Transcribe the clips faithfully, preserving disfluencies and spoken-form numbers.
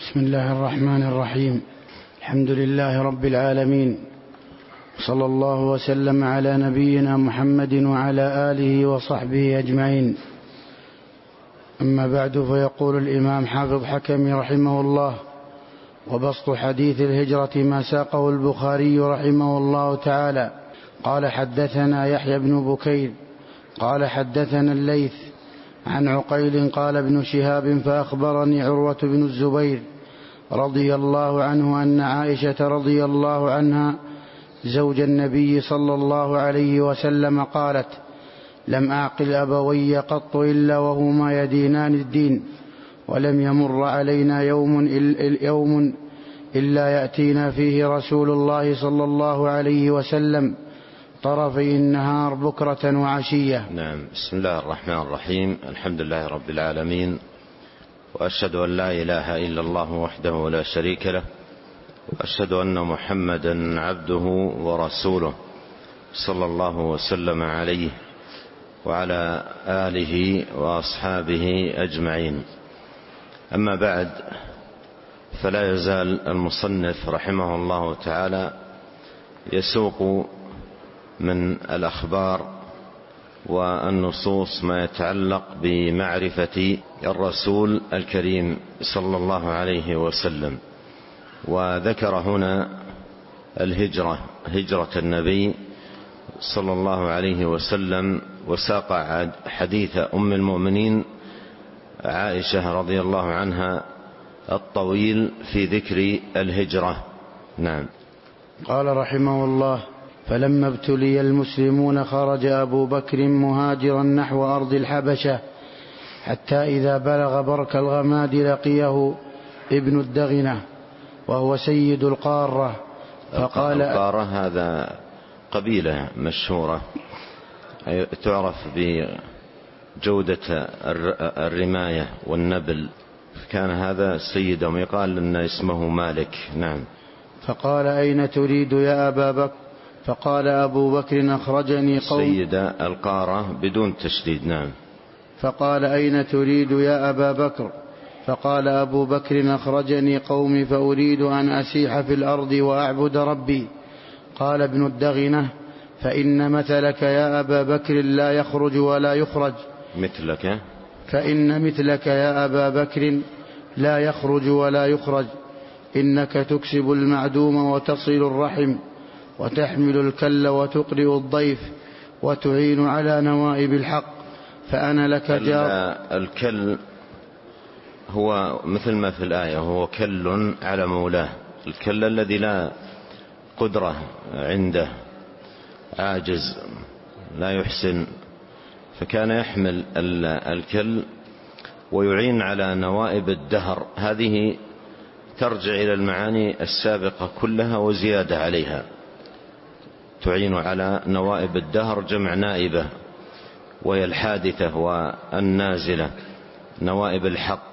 بسم الله الرحمن الرحيم. الحمد لله رب العالمين، صلى الله وسلم على نبينا محمد وعلى آله وصحبه أجمعين. أما بعد، فيقول الإمام حافظ حكمي رحمه الله: وبسط حديث الهجرة ما ساقه البخاري رحمه الله تعالى. قال: حدثنا يحيى بن بكير قال حدثنا الليث عن عقيل قال: ابن شهاب فأخبرني عروة بن الزبير رضي الله عنه أن عائشة رضي الله عنها زوج النبي صلى الله عليه وسلم قالت: لم أعقل أبوي قط إلا وهما يدينان الدين، ولم يمر علينا يوم, يوم إلا يأتينا فيه رسول الله صلى الله عليه وسلم طرفي النهار بكرة وعشية. نعم. بسم الله الرحمن الرحيم. الحمد لله رب العالمين، وأشهد أن لا إله إلا الله وحده لا شريك له، وأشهد أن محمدا عبده ورسوله صلى الله وسلم عليه وعلى آله وأصحابه أجمعين. أما بعد، فلا يزال المصنف رحمه الله تعالى يسوق من الأخبار والنصوص ما يتعلق بمعرفة الرسول الكريم صلى الله عليه وسلم. وذكر هنا الهجرة، هجرة النبي صلى الله عليه وسلم، وساق حديث أم المؤمنين عائشة رضي الله عنها الطويل في ذكر الهجرة. نعم. قال رحمه الله: فلما ابتلي المسلمون خرج أبو بكر مهاجرا نحو أرض الحبشة، حتى إذا بلغ برك الغماد لقيه ابن الدغنة وهو سيد القارة، فقال: القارة هذا قبيلة مشهورة تعرف بجودة الرماية والنبل، كان هذا سيدهم، يقال أن اسمه مالك. نعم. فقال: أين تريد يا أبا بكر؟ فقال أبو بكر: أخرجني قوم. سيد القارة بدون تشديد. نعم. فقال: أين تريد يا أبا بكر؟ فقال أبو بكر: أخرجني قومي فأريد أن أسيح في الأرض وأعبد ربي. قال ابن الدغنة: فإن مثلك يا أبا بكر لا يخرج ولا يخرج. مثلك فإن مثلك يا أبا بكر لا يخرج ولا يخرج، إنك تكسب المعدوم وتصل الرحم وتحمل الكل وتقرئ الضيف وتعين على نوائب الحق، فأنا لك جار. الكل هو مثل ما في الآية، هو كل على مولاه، الكل الذي لا قدرة عنده، عاجز، لا يحسن، فكان يحمل الكل ويعين على نوائب الدهر. هذه ترجع إلى المعاني السابقة كلها وزيادة عليها. تعين على نوائب الدهر جمع نائبة، وهي الحادثة والنازلة، نوائب الحق.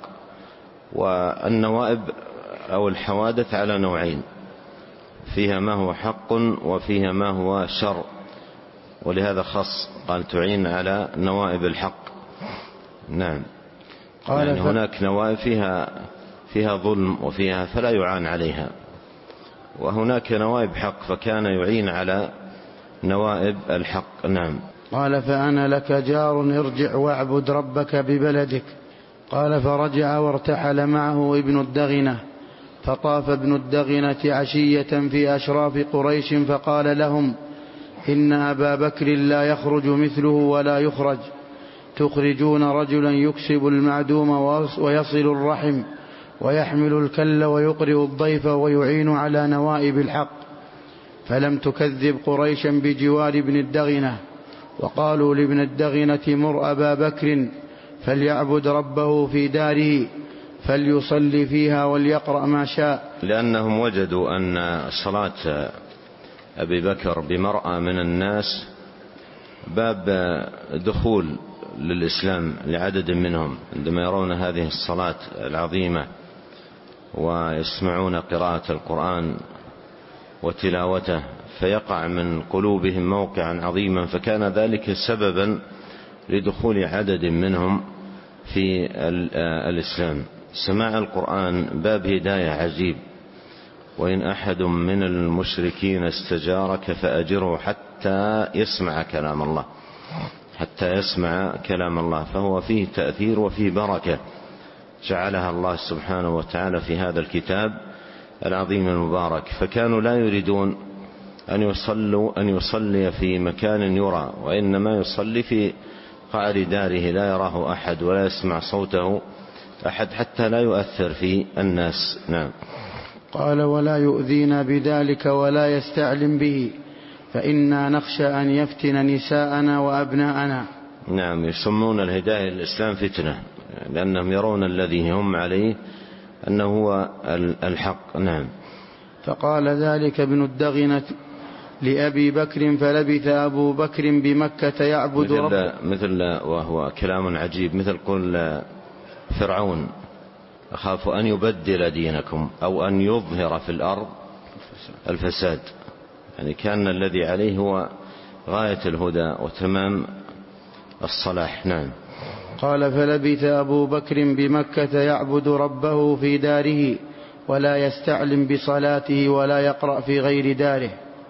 والنوائب أو الحوادث على نوعين، فيها ما هو حق وفيها ما هو شر، ولهذا خص قال تعين على نوائب الحق. نعم. قال يعني هناك نوائب فيها فيها ظلم وفيها فلا يعان عليها، وهناك نوائب حق فكان يعين على نوائب الحق. نعم. قال: فأنا لك جار، ارجع واعبد ربك ببلدك. قال: فرجع وارتحل معه ابن الدغنة، فطاف ابن الدغنة عشية في أشراف قريش فقال لهم: إن أبا بكر لا يخرج مثله ولا يخرج، تخرجون رجلا يكسب المعدوم ويصل الرحم ويحمل الكل ويقرئ الضيف ويعين على نوائب الحق. فلم تكذب قريشا بجوار ابن الدغنة، وقالوا لابن الدغنة: مر أبا بكر فليعبد ربه في داره فليصلي فيها وليقرأ ما شاء. لأنهم وجدوا أن صلاة أبي بكر بمرأة من الناس باب دخول للإسلام لعدد منهم، عندما يرون هذه الصلاة العظيمة ويسمعون قراءة القرآن وتلاوته فيقع من قلوبهم موقعا عظيما، فكان ذلك سببا لدخول عدد منهم في الإسلام. سماع القرآن باب هداية عجيب. وإن أحد من المشركين استجارك فأجره حتى يسمع كلام الله، حتى يسمع كلام الله، فهو فيه تأثير وفيه بركة جعلها الله سبحانه وتعالى في هذا الكتاب العظيم المبارك. فكانوا لا يريدون أن يصلوا أن يصلي في مكان يرى، وإنما يصلي في قعر داره لا يراه أحد ولا يسمع صوته أحد حتى لا يؤثر في الناس. نعم. قال: ولا يؤذينا بذلك ولا يستعلم به، فإنا نخشى أن يفتن نساءنا وأبناءنا. نعم، يسمون الهداية الإسلام فتنة، لأنهم يرون الذي هم عليه أنه هو الحق. نعم. فقال ذلك ابن الدغنة لأبي بكر، فلبث أبو بكر بمكة يعبد مثل ربه. مثل وهو كلام عجيب، مثل قول فرعون: أخاف أن يبدل دينكم أو أن يظهر في الأرض الفساد. يعني كان الذي عليه هو غاية الهدى وتمام الصلاح. نعم. قال: فلبث أبو بكر بمكة يعبد ربه في داره ولا يستعلم بصلاته ولا يقرأ في غير داره،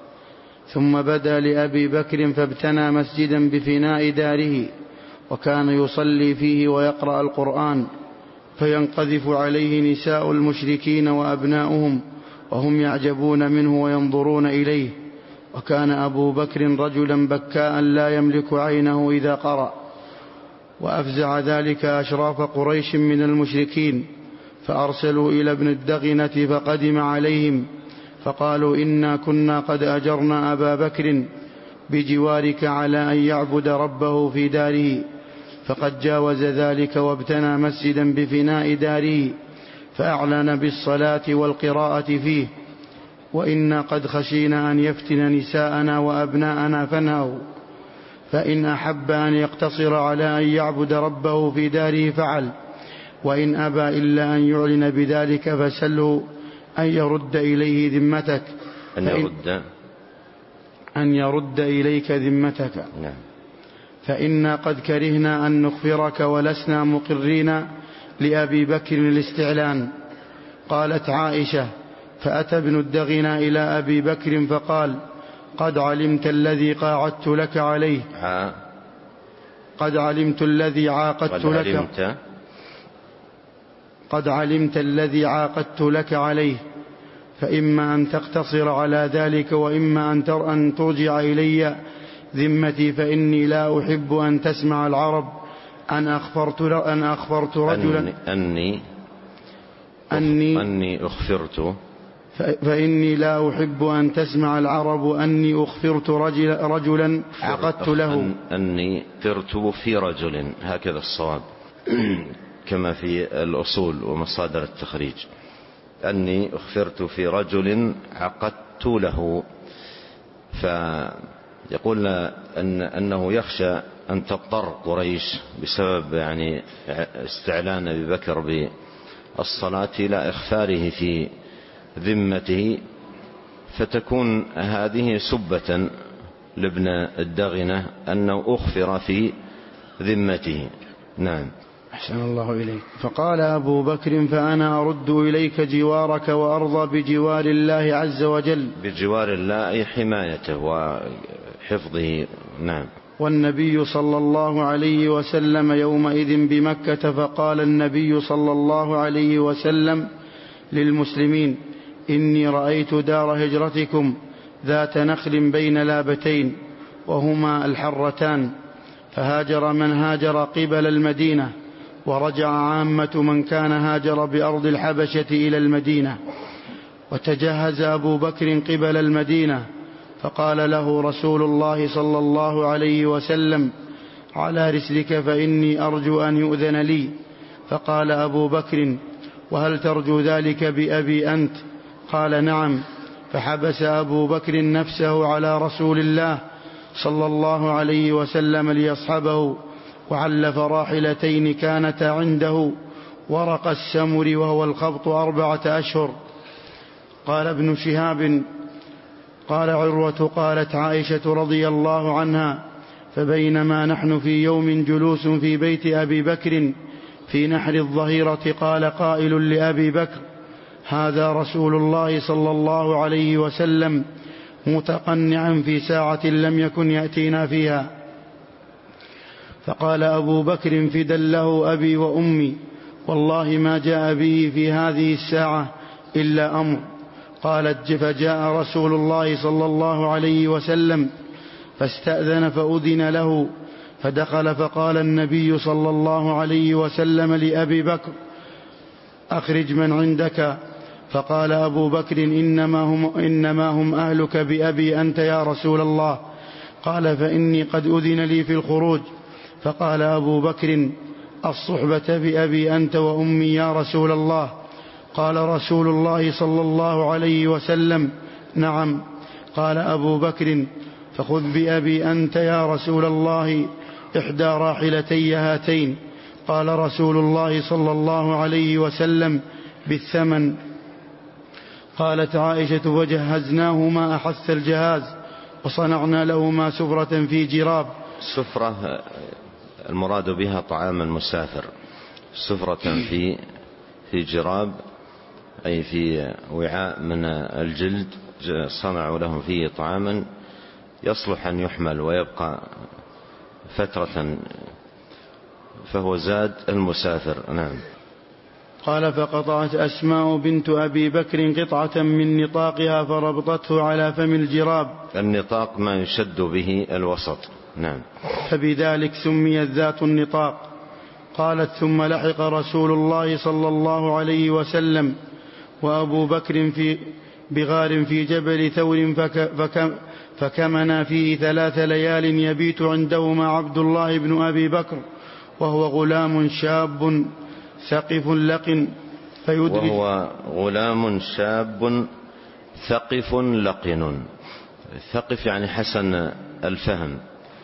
ثم بدا لأبي بكر فابتنى مسجدا بفناء داره، وكان يصلي فيه ويقرأ القرآن، فينقذف عليه نساء المشركين وأبناؤهم وهم يعجبون منه وينظرون إليه. وكان أبو بكر رجلا بكاء لا يملك عينه إذا قرأ. وأفزع ذلك أشراف قريش من المشركين، فأرسلوا إلى ابن الدغنة فقدم عليهم فقالوا: إنا كنا قد أجرنا أبا بكر بجوارك على أن يعبد ربه في داره، فقد جاوز ذلك وابتنى مسجدا بفناء داره فأعلن بالصلاة والقراءة فيه، وإنا قد خشينا أن يفتن نساءنا وأبناءنا فانهوا. فإن أحب أن يقتصر على أن يعبد ربه في داره فعل، وإن أبى إلا أن يعلن بذلك فسله أن يرد إليه ذمتك أن يرد أن يرد إليك ذمتك. نعم. فإنا قد كرهنا أن نخفرك ولسنا مقرين لأبي بكر الاستعلان. قالت عائشة: فأتى ابن الدغنة إلى أبي بكر فقال: قد علمت الذي قاعدت لك عليه ها. قد علمت الذي عاقدت قد لك علمت قد علمت الذي عاقدت لك عليه، فإما أن تقتصر على ذلك وإما أن أن ترجع إلي ذمتي، فإني لا أحب أن تسمع العرب أن أخفرت أن أخفرت رجلا أني أني, أني أخفرت فإني لا أحب أن تسمع العرب أني أخفرت رجل رجلا عقدت له. أني اخفرت في رجل، هكذا الصواب كما في الأصول ومصادر التخريج. أني اخفرت في رجل عقدت له. فيقول أن أنه يخشى أن تضطر قريش بسبب يعني استعلان أبي بكر بالصلاة إلى إخفاره في ذمته، فتكون هذه سبة لابن الدغنة أنه أخفر في ذمته. نعم. أحسن الله إليك. فقال أبو بكر: فأنا أرد إليك جوارك وأرضى بجوار الله عز وجل. بجوار الله أي حمايته وحفظه. نعم. والنبي صلى الله عليه وسلم يومئذ بمكة، فقال النبي صلى الله عليه وسلم للمسلمين: إني رأيت دار هجرتكم ذات نخل بين لابتين وهما الحرتان، فهاجر من هاجر قبل المدينة، ورجع عامة من كان هاجر بأرض الحبشة إلى المدينة. وتجهز أبو بكر قبل المدينة، فقال له رسول الله صلى الله عليه وسلم: على رسلك فإني أرجو أن يؤذن لي. فقال أبو بكر: وهل ترجو ذلك بأبي أنت؟ قال: نعم. فحبس أبو بكر نفسه على رسول الله صلى الله عليه وسلم ليصحبه، وعلف راحلتين كانتا عنده، ورق السمر وهو الخبط أربعة أشهر. قال ابن شهاب: قال عروة: قالت عائشة رضي الله عنها: فبينما نحن في يوم جلوس في بيت أبي بكر في نحر الظهيرة قال قائل لأبي بكر: هذا رسول الله صلى الله عليه وسلم متقنعا في ساعة لم يكن يأتينا فيها. فقال أبو بكر فدا له أبي وأمي، والله ما جاء به في هذه الساعة إلا أمر. قالت: فجاء رسول الله صلى الله عليه وسلم فاستأذن فأذن له، فدخل فقال النبي صلى الله عليه وسلم لأبي بكر: أخرج من عندك. فقال أبو بكر: إنما هم, إنما هم أهلك بأبي أنت يا رسول الله. قال: فإني قد أذن لي في الخروج. فقال أبو بكر: الصحبة بأبي أنت وأمي يا رسول الله. قال رسول الله صلى الله عليه وسلم: نعم. قال أبو بكر: فخذ بأبي أنت يا رسول الله إحدى راحلتي هاتين. قال رسول الله صلى الله عليه وسلم: بالثمن. قالت عائشة: وجهزناهما أحث الجهاز وصنعنا لهما سفرة في جراب. السفرة المراد بها طعام المسافر، سفرة في في جراب أي في وعاء من الجلد صنعوا لهم فيه طعاما يصلح أن يحمل ويبقى فترة، فهو زاد المسافر. نعم. قال: فقطعت أسماء بنت أبي بكر قطعة من نطاقها فربطته على فم الجراب. النطاق ما يشد به الوسط. نعم. فبذلك سميت ذات النطاق. قالت: ثم لحق رسول الله صلى الله عليه وسلم وأبو بكر في بغار في جبل ثور فك فك فكمنا فيه ثلاث ليال يبيت عندهما عبد الله بن أبي بكر وهو غلام شاب ثقف لقن فيدرك وهو غلام شاب ثقف لقن. ثقف يعني حسن الفهم،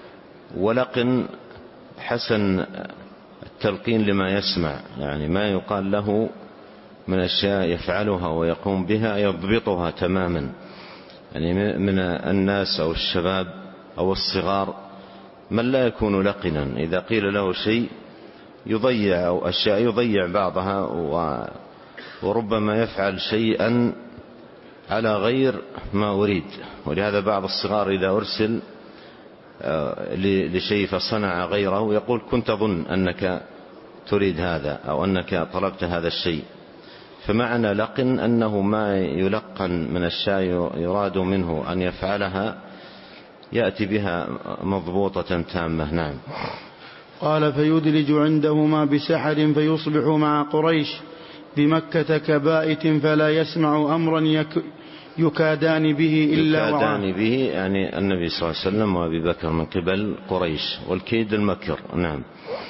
ولقن حسن التلقين لما يسمع، يعني ما يقال له من أشياء يفعلها ويقوم بها يضبطها تماما. يعني من الناس أو الشباب أو الصغار من لا يكون لقنا، إذا قيل له شيء يضيع أو أشياء يضيع بعضها، وربما يفعل شيئا على غير ما أريد. ولهذا بعض الصغار إذا أرسل لشيء فصنع غيره يقول: كنت أظن أنك تريد هذا أو أنك طلبت هذا الشيء. فمعنى لقن أنه ما يلقن من الشيء يراد منه أن يفعلها يأتي بها مضبوطة تامة. نعم. قال: فيدلج عندهما بسحر فيصبح مع قريش بمكة كبائت فلا يسمع أمرا يك يكادان به إلا يكادان به يعني النبي صلى الله عليه وسلم وأبي بكر من قبل قريش، والكيد المكر. نعم.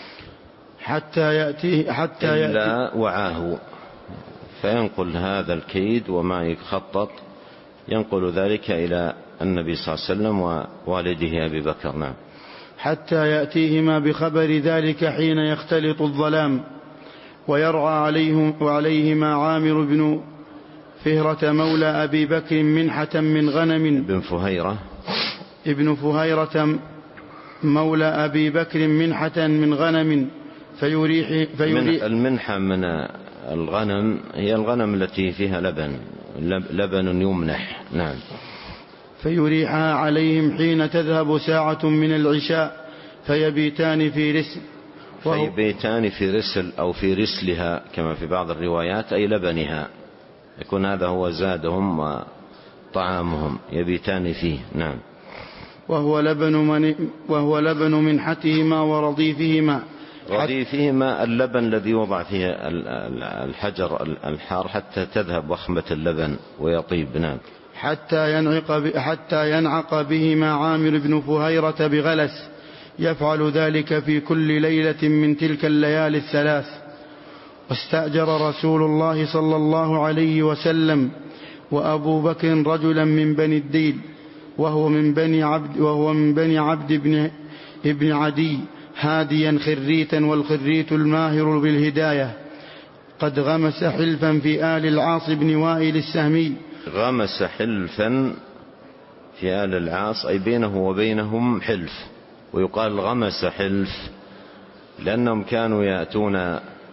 حتى يأتي حتى إلا يأتي وعاه، فينقل هذا الكيد وما يخطط ينقل ذلك إلى النبي صلى الله عليه وسلم ووالده أبي بكر. نعم. حتى يأتيهما بخبر ذلك حين يختلط الظلام، ويرعى عليهم وعليهما عامر بن فهرة مولى أبي بكر منحة من غنم. ابن فهيرة ابن فهيرة مولى أبي بكر منحة من غنم فيريح, فيريح المنحة من الغنم هي الغنم التي فيها لبن لبن يمنح. نعم. فيريحها عليهم حين تذهب ساعة من العشاء فيبيتان في رسل فيبيتان في رسل أو في رسلها كما في بعض الروايات، أي لبنها، يكون هذا هو زادهم وطعامهم، يبيتان فيه. نعم. وهو لبن من وهو لبن منحتهما ورضيفهما. رضيفهما اللبن الذي يوضع فيه الحجر الحار حتى تذهب وخمة اللبن ويطيب. نعم. حتى ينعق حتى ينعق بهما عامر بن فهيرة بغلس، يفعل ذلك في كل ليلة من تلك الليالي الثلاث. واستأجر رسول الله صلى الله عليه وسلم وأبو بكر رجلا من بني الديل وهو من بني عبد وهو من بني عبد ابن ابن عدي هاديا خريتا، والخريت الماهر بالهداية، قد غمس حلفا في آل العاص بن وائل السهمي. غمس حلفا في آل العاص أي بينه وبينهم حلف، ويقال غمس حلف لأنهم كانوا يأتون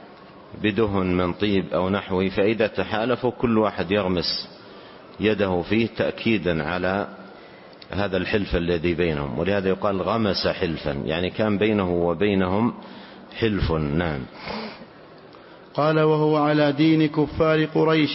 بدهن من طيب أو نحوه، فإذا تحالفوا كل واحد يغمس يده فيه تأكيدا على هذا الحلف الذي بينهم، ولهذا يقال غمس حلفا، يعني كان بينه وبينهم حلف. نعم. قال وهو على دين كفار قريش،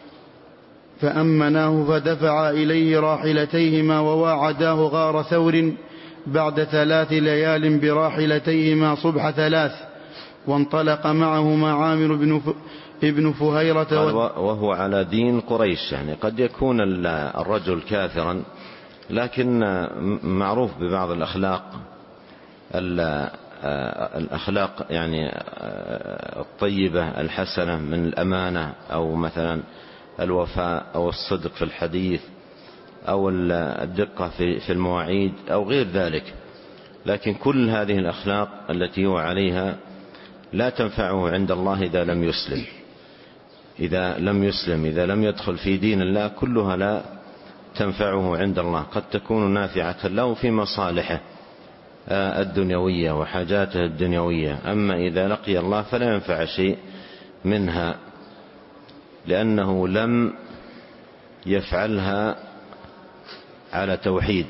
فأمناه فدفع إليه راحلتيهما وواعداه غار ثور بعد ثلاث ليال براحلتيهما صبح ثلاث، وانطلق معهما عامر بن ابن فهيرة. وهو على دين قريش، يعني قد يكون الرجل كافرا، لكن معروف ببعض الأخلاق الأخلاق يعني الطيبة الحسنة من الأمانة، أو مثلا الوفاء أو الصدق في الحديث أو الدقة في المواعيد أو غير ذلك. لكن كل هذه الأخلاق التي هو عليها لا تنفعه عند الله إذا لم يسلم إذا لم يسلم إذا لم يدخل في دين الله، كلها لا تنفعه عند الله. قد تكون نافعة له في مصالحه الدنيوية وحاجاته الدنيوية، أما إذا لقي الله فلا ينفع شيء منها، لأنه لم يفعلها على توحيد،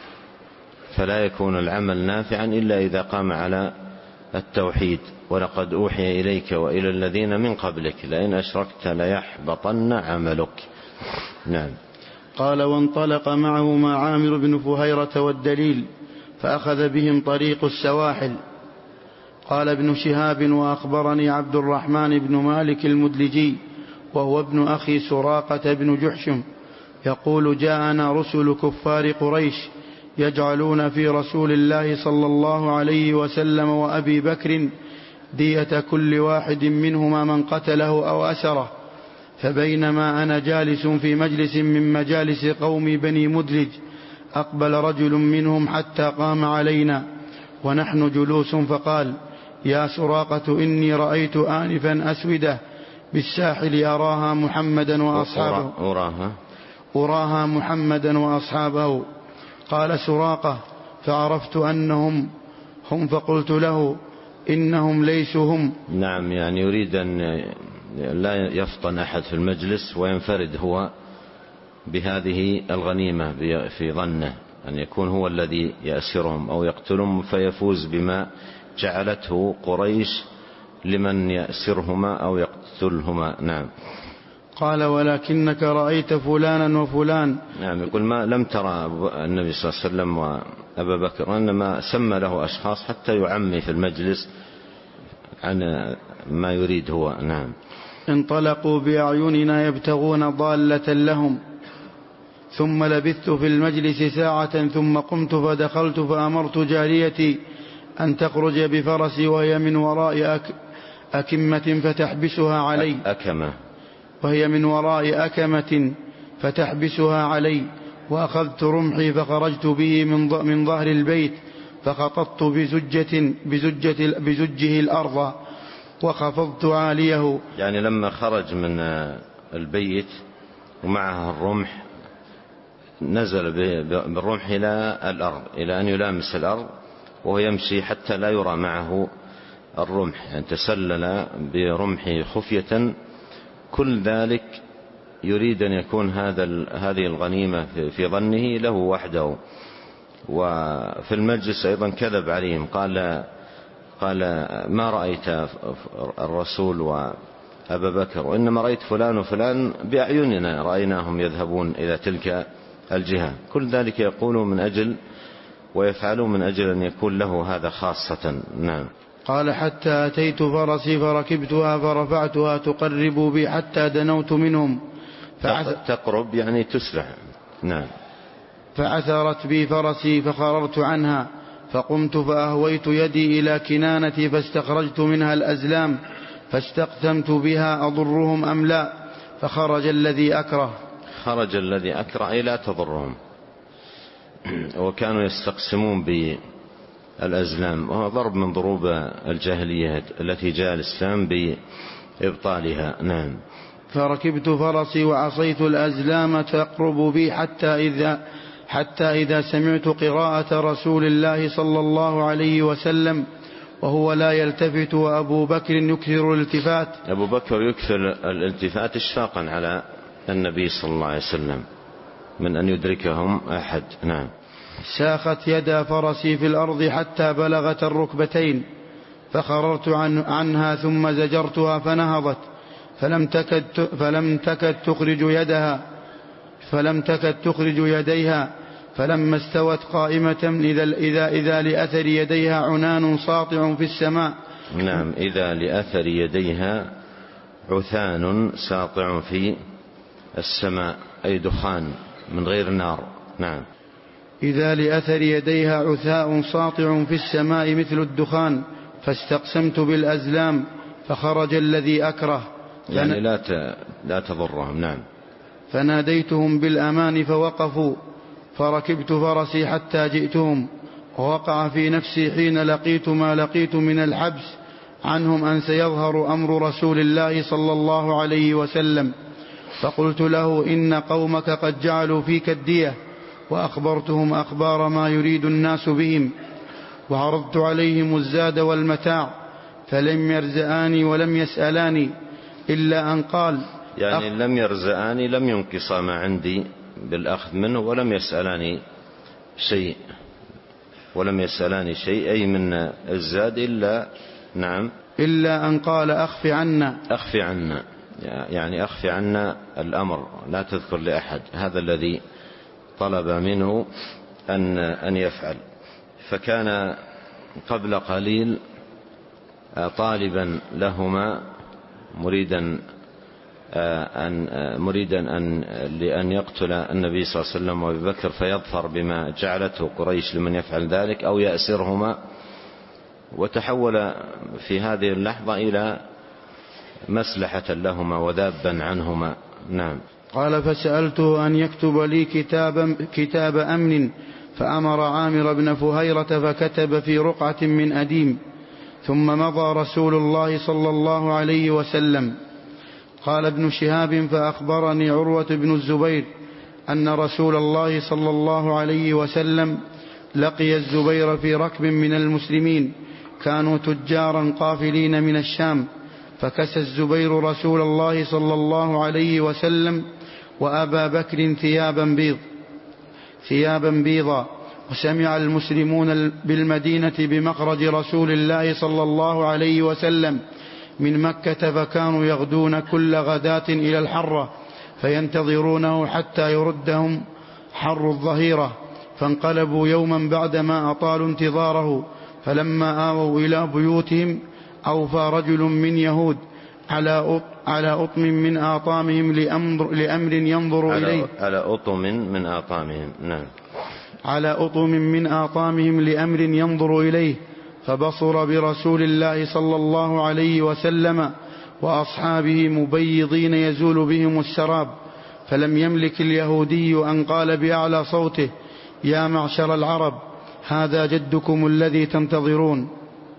فلا يكون العمل نافعا إلا إذا قام على التوحيد. ولقد أوحي إليك وإلى الذين من قبلك لئن أشركت ليحبطن عملك. نعم. قال وانطلق معهما عامر بن فهيرة والدليل، فأخذ بهم طريق السواحل. قال ابن شهاب وأخبرني عبد الرحمن بن مالك المدلجي وهو ابن أخي سراقة بن جحشم يقول جاءنا رسل كفار قريش يجعلون في رسول الله صلى الله عليه وسلم وأبي بكر دية كل واحد منهما من قتله أو أسره، فبينما أنا جالس في مجلس من مجالس قوم بني مدلج أقبل رجل منهم حتى قام علينا ونحن جلوس فقال يا سراقة إني رأيت آنفا أسودة بالساحل أراها محمدا وأصحابه أراها أراها محمدا وأصحابه. قال سراقة فعرفت أنهم هم، فقلت له إنهم ليسوا هم. نعم، يعني يريد أن لا يفطن أحد في المجلس وينفرد هو بهذه الغنيمة في ظنه أن يكون هو الذي يأسرهم أو يقتلهم فيفوز بما جعلته قريش لمن يأسرهما أو يقتلهما. نعم. قال ولكنك رأيت فلانا وفلان. نعم، يقول ما لم ترى النبي صلى الله عليه وسلم وأبا بكر، وإنما سمى له أشخاص حتى يعمي في المجلس عن ما يريد هو. نعم. انطلقوا بأعيننا يبتغون ضالة لهم، ثم لبثت في المجلس ساعة ثم قمت فدخلت فأمرت جاريتي أن تخرج بفرسي وهي من وراء أك أكمة فتحبسها علي أكمة وهي من وراء أكمة فتحبسها علي، وأخذت رمحي فخرجت به من من ظهر البيت فخططت بزجة بزجة بزجه الأرض وخفضت عاليه. يعني لما خرج من البيت ومعه الرمح نزل بالرمح إلى الأرض إلى أن يلامس الأرض وهو يمشي حتى لا يرى معه الرمح، يعني تسلل برمحه خفية. كل ذلك يريد أن يكون هذا هذه الغنيمة في ظنه له وحده. وفي المجلس أيضا كذب عليهم، قال قال ما رأيت الرسول وأبا بكر، وإنما رأيت فلان وفلان بأعيننا رأيناهم يذهبون إلى تلك الجهة. كل ذلك يقولوا من أجل ويفعلوا من أجل أن يكون له هذا خاصة. نعم. قال حتى أتيت فرسي فركبتها فرفعتها تقرب بي حتى دنوت منهم تقرب يعني تسرع. نعم. فعثرت بي فرسي فخررت عنها فقمت فأهويت يدي إلى كنانتي فاستخرجت منها الأزلام فاستقسمت بها أضرهم أم لا، فخرج الذي أكره خرج الذي أكره أي لا تضرهم، وكانوا يستقسمون بالأزلام، وهو ضرب من ضروب الجاهلية التي جاء الإسلام بإبطالها. نعم. فركبت فرسي وعصيت الأزلام تقرب بي حتى إذا حتى إذا سمعت قراءة رسول الله صلى الله عليه وسلم وهو لا يلتفت وأبو بكر يكثر الالتفات. أبو بكر يكثر الالتفات إشفاقا على النبي صلى الله عليه وسلم من أن يدركهم أحد. نعم. ساخت يدا فرسي في الأرض حتى بلغت الركبتين فخررت عن عنها ثم زجرتها فنهضت فلم تكد, فلم تكد تخرج يدها فلم تكد تخرج يديها فلما استوت قائمة إذا, إذا, إذا لأثر يديها عنان ساطع في السماء. نعم. إذا لأثر يديها عثان ساطع في السماء أي دخان من غير نار. نعم. إذا لأثر يديها عثاء ساطع في السماء مثل الدخان فاستقسمت بالأزلام فخرج الذي أكره يعني لا لا تضرهم. نعم. فناديتهم بالأمان فوقفوا فركبت فرسي حتى جئتهم ووقع في نفسي حين لقيت ما لقيت من الحبس عنهم أن سيظهر أمر رسول الله صلى الله عليه وسلم. فقلت له إن قومك قد جعلوا فيك الدية وأخبرتهم أخبار ما يريد الناس بهم وعرضت عليهم الزاد والمتاع فلم يرزآني ولم يسألاني إلا أن قال يعني لم يرزآني لم ينقص ما عندي بالأخذ منه ولم يسألاني شيء ولم يسألاني شيء أي من الزاد إلا نعم إلا أن قال أخف عنا أخف عنا يعني أخف عنا الأمر لا تذكر لأحد. هذا الذي طلب منه أن أن يفعل. فكان قبل قليل طالبا لهما مريدا أن مريدا أن لأن يقتل النبي صلى الله عليه وسلم وأبي بكر فيظفر بما جعلته قريش لمن يفعل ذلك أو يأسرهما. وتحول في هذه اللحظة إلى مصلحة لهما وذابا عنهما. نعم. قال فسألته أن يكتب لي كتاب, كتاب أمن فأمر عامر بن فهيرة فكتب في رقعة من أديم ثم مضى رسول الله صلى الله عليه وسلم. قال ابن شهاب فأخبرني عروة بن الزبير أن رسول الله صلى الله عليه وسلم لقي الزبير في ركب من المسلمين كانوا تجارا قافلين من الشام فكسى الزبير رسول الله صلى الله عليه وسلم وأبا بكر ثيابا بيض ثيابا بيضا. وسمع المسلمون بالمدينة بمخرج رسول الله صلى الله عليه وسلم من مكة فكانوا يغدون كل غداة إلى الحرة فينتظرونه حتى يردهم حر الظهيرة فانقلبوا يوما بعدما أطالوا انتظاره فلما آووا إلى بيوتهم أوفى رجل من يهود على على أطم من آطامهم لأمر, لأمر ينظر على إليه على أطم من آطامهم. نعم. على أطم من آطامهم لأمر ينظر إليه فبصر برسول الله صلى الله عليه وسلم وأصحابه مبيضين يزول بهم السراب فلم يملك اليهودي أن قال بأعلى صوته يا معشر العرب هذا جدكم الذي تنتظرون.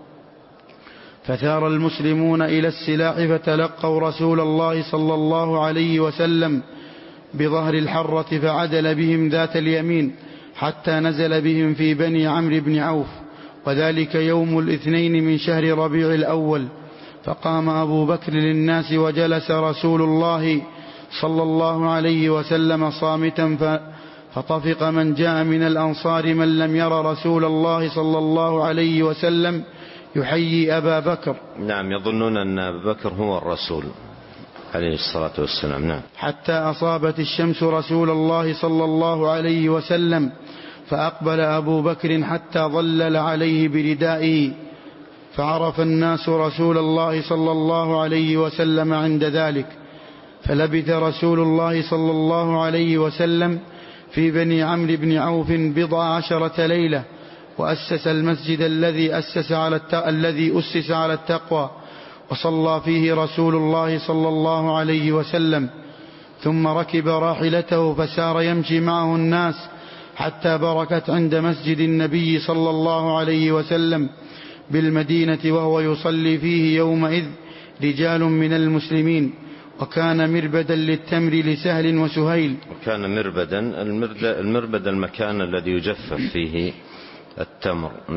فثار المسلمون إلى السلاح فتلقوا رسول الله صلى الله عليه وسلم بظهر الحرة فعدل بهم ذات اليمين حتى نزل بهم في بني عمرو بن عوف وذلك يوم الاثنين من شهر ربيع الأول. فقام أبو بكر للناس وجلس رسول الله صلى الله عليه وسلم صامتا فطفق من جاء من الأنصار من لم ير رسول الله صلى الله عليه وسلم يحيي أبا بكر. نعم. يظنون أن أبا بكر هو الرسول عليه الصلاة والسلام. نعم. حتى أصابت الشمس رسول الله صلى الله عليه وسلم فأقبل أبو بكر حتى ظلل عليه بردائه فعرف الناس رسول الله صلى الله عليه وسلم عند ذلك. فلبث رسول الله صلى الله عليه وسلم في بني عمرو بن عوف بضع عشرة ليلة وأسس المسجد الذي أسس على الت... الذي أسس على التقوى وصلى فيه رسول الله صلى الله عليه وسلم ثم ركب راحلته فسار يمشي معه الناس حتى بركت عند مسجد النبي صلى الله عليه وسلم بالمدينة وهو يصلي فيه يومئذ رجال من المسلمين وكان مربدا للتمر لسهل وسهيل. وكان مربدا المربد المكان الذي يجفف فيه التمر. نعم.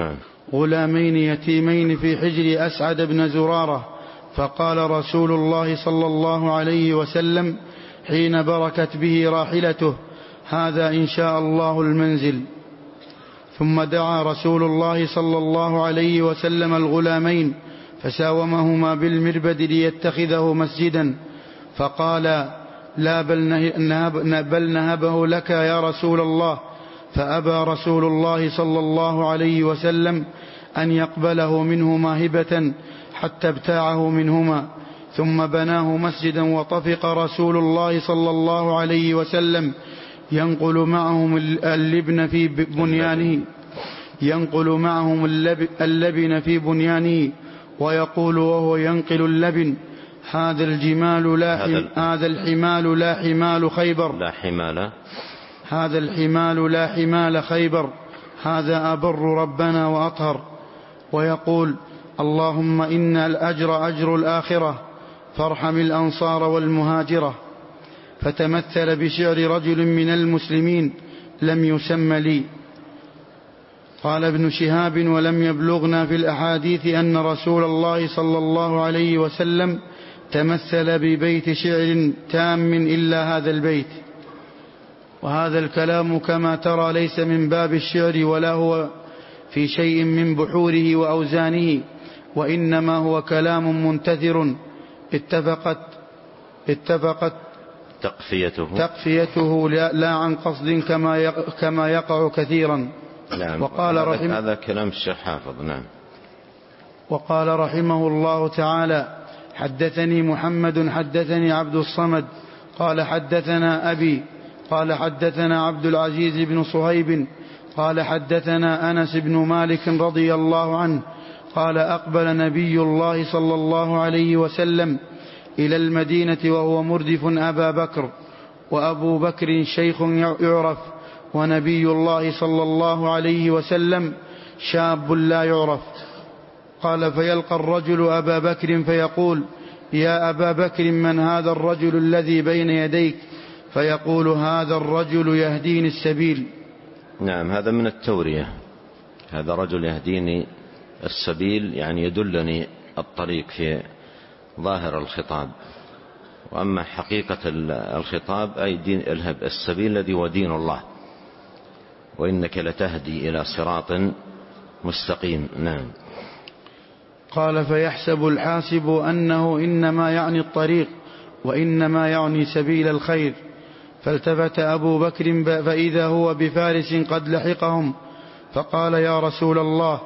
غلامين يتيمين في حجر أسعد بن زرارة، فقال رسول الله صلى الله عليه وسلم حين بركت به راحلته: هذا إن شاء الله المنزل. ثم دعا رسول الله صلى الله عليه وسلم الغلامين فساومهما بالمربد ليتخذه مسجدا، فقال: لا بل, نهب بل نهبه لك يا رسول الله. فأبى رسول الله صلى الله عليه وسلم أن يقبله منهما هبة حتى ابتاعه منهما، ثم بناه مسجدا. وطفق رسول الله صلى الله عليه وسلم ينقل معهم اللبن في بنيانه ينقل معهم اللبن في بنيانه ويقول وهو ينقل اللبن: هذا الجمال لا حم... هذا الحمال لا حمال خيبر لا حمال هذا الحمال لا حمال خيبر هذا أبر ربنا وأطهر. ويقول: اللهم إن الأجر أجر الآخرة فارحم الأنصار والمهاجرة. فتمثل بشعر رجل من المسلمين لم يسم لي. قال ابن شهاب: ولم يبلغنا في الأحاديث أن رسول الله صلى الله عليه وسلم تمثل ببيت شعر تام إلا هذا البيت. وهذا الكلام كما ترى ليس من باب الشعر ولا هو في شيء من بحوره وأوزانه، وإنما هو كلام منتثر اتفقت اتفقت تقفيته, تقفيته لا عن قصد كما كما يقع كثيرا. نعم. وقال رحمه هذا كلام الشيخ حافظ. نعم. وقال رحمه الله تعالى: حدثني محمد حدثني عبد الصمد قال حدثنا أبي قال حدثنا عبد العزيز بن صهيب قال حدثنا أنس بن مالك رضي الله عنه قال: أقبل نبي الله صلى الله عليه وسلم إلى المدينة وهو مردف أبا بكر، وأبو بكر شيخ يعرف، ونبي الله صلى الله عليه وسلم شاب لا يعرف. قال: فيلقى الرجل أبا بكر فيقول: يا أبا بكر، من هذا الرجل الذي بين يديك؟ فيقول: هذا الرجل يهديني السبيل. نعم، هذا من التورية. هذا رجل يهديني السبيل، يعني يدلني الطريق في ظاهر الخطاب. وأما حقيقة الخطاب أي دين السبيل الذي هو دين الله، وإنك لتهدي إلى صراط مستقيم. نعم. قال: فيحسب الحاسب أنه إنما يعني الطريق وإنما يعني سبيل الخير. فالتفت أبو بكر فإذا هو بفارس قد لحقهم، فقال: يا رسول الله،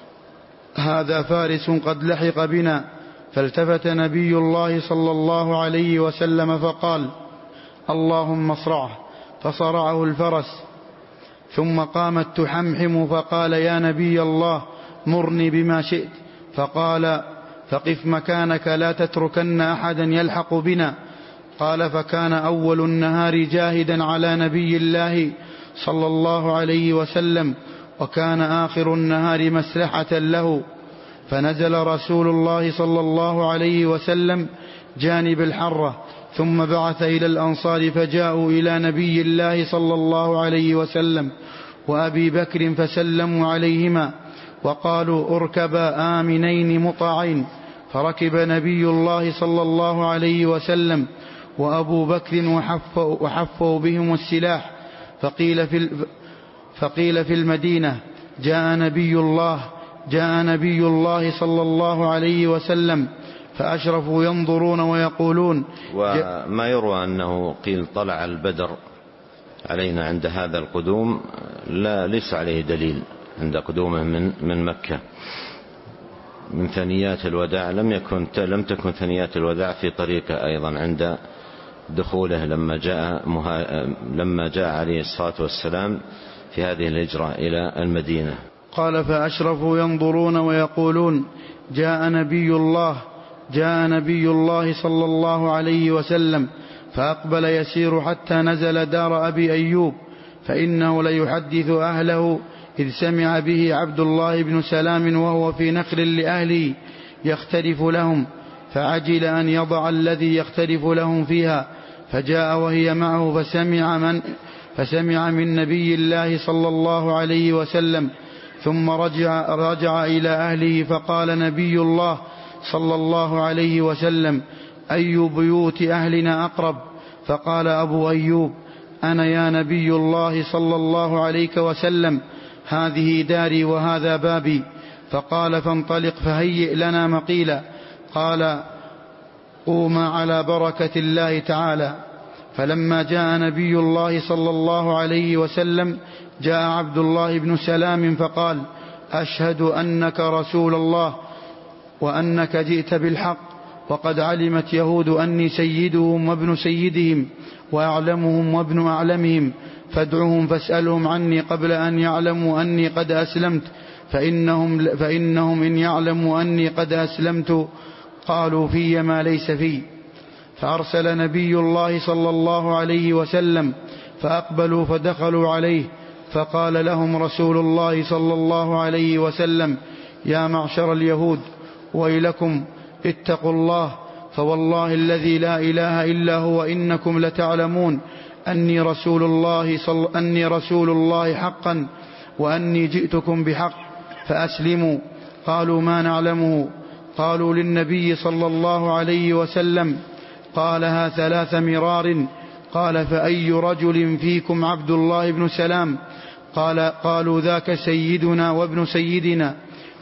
هذا فارس قد لحق بنا. فالتفت نبي الله صلى الله عليه وسلم فقال: اللهم اصرعه. فصرعه الفرس، ثم قامت تحمحم فقال: يا نبي الله، مرني بما شئت. فقال: فقف مكانك لا تتركن أحدا يلحق بنا. قال: فكان أول النهار جاهدا على نبي الله صلى الله عليه وسلم، وكان آخر النهار مسلحة له. فنزل رسول الله صلى الله عليه وسلم جانب الحرة، ثم بعث إلى الأنصار فجاءوا إلى نبي الله صلى الله عليه وسلم وأبي بكر فسلموا عليهما وقالوا: اركبا آمنين مطاعين. فركب نبي الله صلى الله عليه وسلم وأبو بكر وحفوا, وحفوا بهم السلاح. فقيل في, فقيل في المدينة: جاء نبي الله جاء نبي الله صلى الله عليه وسلم. فأشرفوا ينظرون ويقولون. وما يروى أنه قيل طلع البدر علينا عند هذا القدوم، لا ليس عليه دليل عند قدومه من من مكة. من ثنيات الوداع لم يكن لم تكن ثنيات الوداع في طريقه أيضا عند دخوله لما جاء مها... لما جاء عليه الصلاة والسلام في هذه الهجرة إلى المدينة. قال: فأشرفوا ينظرون ويقولون: جاء نبي الله جاء نبي الله صلى الله عليه وسلم. فأقبل يسير حتى نزل دار أبي أيوب، فإنه ليحدث أهله إذ سمع به عبد الله بن سلام وهو في نقل لأهله يختلف لهم، فعجل أن يضع الذي يختلف لهم فيها، فجاء وهي معه فسمع من, فسمع من نبي الله صلى الله عليه وسلم، ثم رجع, رجع إلى أهله فقال نبي الله صلى الله عليه وسلم: أي بيوت أهلنا أقرب؟ فقال أبو أيوب: أنا يا نبي الله صلى الله عليه وسلم، هذه داري وهذا بابي. فقال: فانطلق فهيئ لنا مقيلا. قال: قوما على بركة الله تعالى. فلما جاء نبي الله صلى الله عليه وسلم جاء عبد الله بن سلام فقال: أشهد أنك رسول الله وأنك جئت بالحق، وقد علمت يهود أني سيدهم وابن سيدهم وأعلمهم وابن أعلمهم، فادعهم فاسألهم عني قبل أن يعلموا أني قد أسلمت، فإنهم, فإنهم إن يعلموا أني قد أسلمت قالوا في ما ليس في. فأرسل نبي الله صلى الله عليه وسلم فأقبلوا فدخلوا عليه، فقال لهم رسول الله صلى الله عليه وسلم: يا معشر اليهود، ويلكم، اتقوا الله، فوالله الذي لا إله إلا هو إنكم لتعلمون أني رسول الله, صل... أني رسول الله حقا، وأني جئتكم بحق، فأسلموا. قالوا: ما نعلمه. قالوا للنبي صلى الله عليه وسلم قالها ثلاث مرار. قال: فأي رجل فيكم عبد الله بن سلام؟ قال قالوا: ذاك سيدنا وابن سيدنا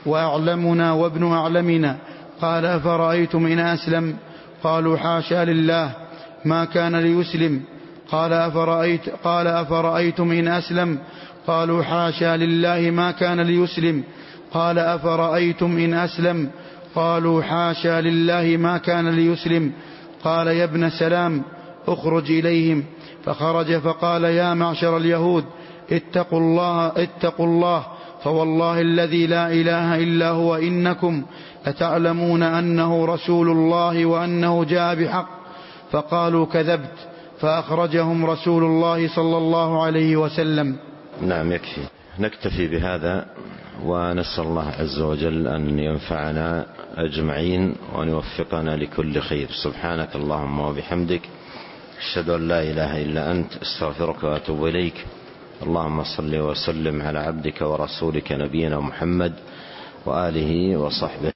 وأعلمنا وابن أعلمنا. قال: أفرأيتم إن أسلم؟ قالوا: حاشا لله، ما كان ليسلم. قال: أفرأيت قال أفرأيتم إن أسلم؟ قالوا: حاشا لله، ما كان ليسلم. قال: أفرأيتم إن أسلم؟ قالوا: حاشا لله، ما كان ليسلم. قال: يا ابن سلام، اخرج إليهم. فخرج فقال: يا معشر اليهود، اتقوا الله, اتقوا الله فوالله الذي لا إله إلا هو إنكم لتعلمون أنه رسول الله وأنه جاء بحق. فقالوا: كذبت. فأخرجهم رسول الله صلى الله عليه وسلم. نعم، يكفي، نكتفي بهذا، ونسأل الله عز وجل أن ينفعنا أجمعين وأن يوفقنا لكل خير. سبحانك اللهم وبحمدك، أشهد أن لا إله إلا أنت، استغفرك وأتوب إليك. اللهم صل وسلم على عبدك ورسولك نبينا محمد وآله وصحبه.